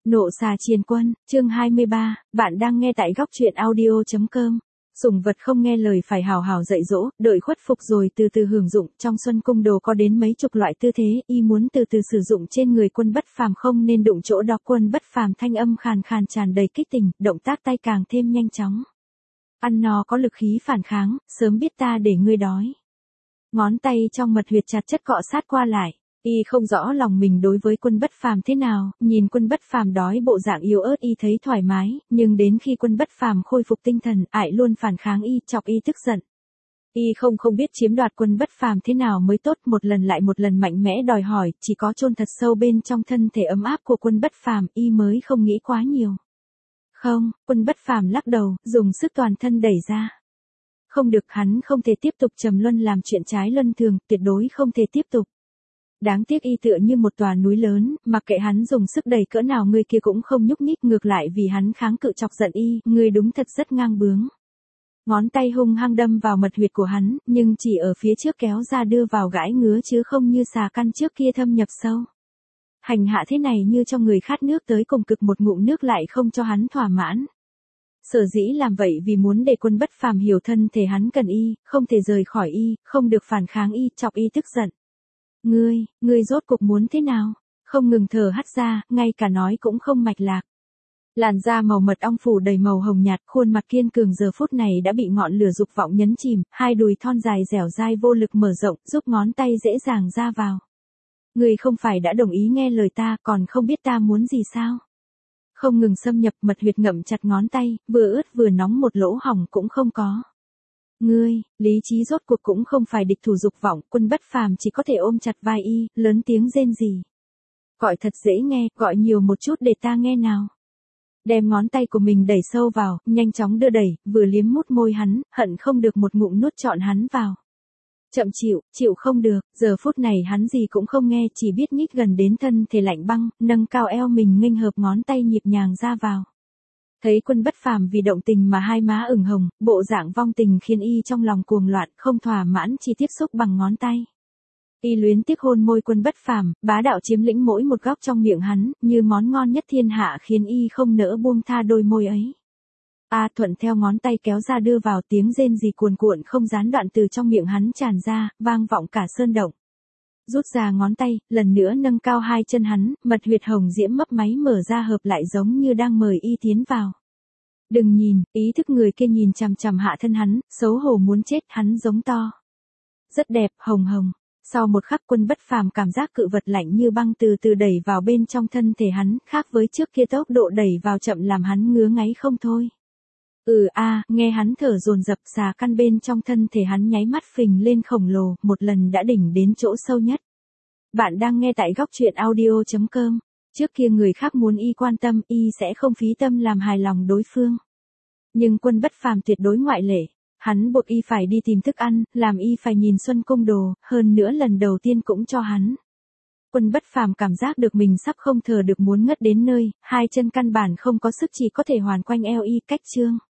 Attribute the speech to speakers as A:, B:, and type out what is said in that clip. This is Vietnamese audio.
A: Nộ xà triền quân, chương 23, bạn đang nghe tại góc truyện audio.com. Sủng vật không nghe lời phải hào hào dạy dỗ, đợi khuất phục rồi từ từ hưởng dụng. Trong Xuân Cung Đồ có đến mấy chục loại tư thế, y muốn từ từ sử dụng trên người Quân Bất Phàm không nên đụng chỗ đó. Quân Bất Phàm thanh âm khàn khàn tràn đầy kích tình, động tác tay càng thêm nhanh chóng. Ăn no có lực khí phản kháng, sớm biết ta để ngươi đói. Ngón tay trong mật huyệt chặt chất cọ sát qua lại. Y không rõ lòng mình đối với Quân Bất Phàm thế nào, nhìn Quân Bất Phàm đói bộ dạng yếu ớt y thấy thoải mái, nhưng đến khi Quân Bất Phàm khôi phục tinh thần, ại luôn phản kháng y, chọc y tức giận. Y không biết chiếm đoạt Quân Bất Phàm thế nào mới tốt, một lần lại một lần mạnh mẽ đòi hỏi, chỉ có chôn thật sâu bên trong thân thể ấm áp của Quân Bất Phàm, y mới không nghĩ quá nhiều. Không, Quân Bất Phàm lắc đầu, dùng sức toàn thân đẩy ra. Không được, hắn không thể tiếp tục trầm luân làm chuyện trái luân thường, tuyệt đối không thể tiếp tục. Đáng tiếc y tựa như một tòa núi lớn, mặc kệ hắn dùng sức đẩy cỡ nào người kia cũng không nhúc nhích, ngược lại vì hắn kháng cự chọc giận y, người đúng thật rất ngang bướng. Ngón tay hung hăng đâm vào mật huyệt của hắn, nhưng chỉ ở phía trước kéo ra đưa vào gãi ngứa chứ không như xà căn trước kia thâm nhập sâu. Hành hạ thế này như cho người khát nước tới cùng cực, một ngụm nước lại không cho hắn thỏa mãn. Sở dĩ làm vậy vì muốn để Quân Bất Phàm hiểu thân thể hắn cần y, không thể rời khỏi y, không được phản kháng y, chọc y tức giận. Ngươi rốt cục muốn thế nào? Không ngừng thở hắt ra, ngay cả nói cũng không mạch lạc. Làn da màu mật ong phủ đầy màu hồng nhạt, khuôn mặt kiên cường giờ phút này đã bị ngọn lửa dục vọng nhấn chìm, hai đùi thon dài dẻo dai vô lực mở rộng, giúp ngón tay dễ dàng ra vào. Ngươi không phải đã đồng ý nghe lời ta, còn không biết ta muốn gì sao? Không ngừng xâm nhập, mật huyệt ngậm chặt ngón tay, vừa ướt vừa nóng, một lỗ hổng cũng không có. Lý trí rốt cuộc cũng không phải địch thủ dục vọng, Quân Bất Phàm chỉ có thể ôm chặt vai y, lớn tiếng rên rỉ. Gọi thật dễ nghe, gọi nhiều một chút để ta nghe nào. Đem ngón tay của mình đẩy sâu vào, nhanh chóng đưa đẩy, vừa liếm mút môi hắn, hận không được một ngụm nuốt trọn hắn vào. Chậm chịu không được, giờ phút này hắn gì cũng không nghe, chỉ biết nhích gần đến thân thể lạnh băng, nâng cao eo mình nghênh hợp ngón tay nhịp nhàng ra vào. Thấy Quân Bất Phàm vì động tình mà hai má ửng hồng, bộ dạng vong tình khiến y trong lòng cuồng loạn, không thỏa mãn chỉ tiếp xúc bằng ngón tay. Y luyến tiếc hôn môi Quân Bất Phàm, bá đạo chiếm lĩnh mỗi một góc trong miệng hắn, như món ngon nhất thiên hạ khiến y không nỡ buông tha đôi môi ấy. Thuận theo ngón tay kéo ra đưa vào, tiếng rên rỉ cuồn cuộn không gián đoạn từ trong miệng hắn tràn ra, vang vọng cả sơn động. Rút ra ngón tay, lần nữa nâng cao hai chân hắn, mật huyệt hồng diễm mấp máy mở ra hợp lại giống như đang mời y tiến vào. Đừng nhìn, ý thức người kia nhìn chằm chằm hạ thân hắn, xấu hổ muốn chết, hắn giống to. Rất đẹp, hồng hồng. Sau một khắc Quân Bất Phàm cảm giác cự vật lạnh như băng từ từ đẩy vào bên trong thân thể hắn, khác với trước kia tốc độ đẩy vào chậm làm hắn ngứa ngáy không thôi. Nghe hắn thở dồn dập, xà căn bên trong thân thể hắn nháy mắt phình lên khổng lồ, một lần đã đỉnh đến chỗ sâu nhất. Bạn đang nghe tại góc truyện audio.com. Trước kia người khác muốn y quan tâm, y sẽ không phí tâm làm hài lòng đối phương. Nhưng Quân Bất Phàm tuyệt đối ngoại lệ. Hắn buộc y phải đi tìm thức ăn, làm y phải nhìn Xuân Cung Đồ, hơn nữa lần đầu tiên cũng cho hắn. Quân Bất Phàm cảm giác được mình sắp không thở được, muốn ngất đến nơi, hai chân căn bản không có sức, chỉ có thể hoàn quanh eo y, cách trương.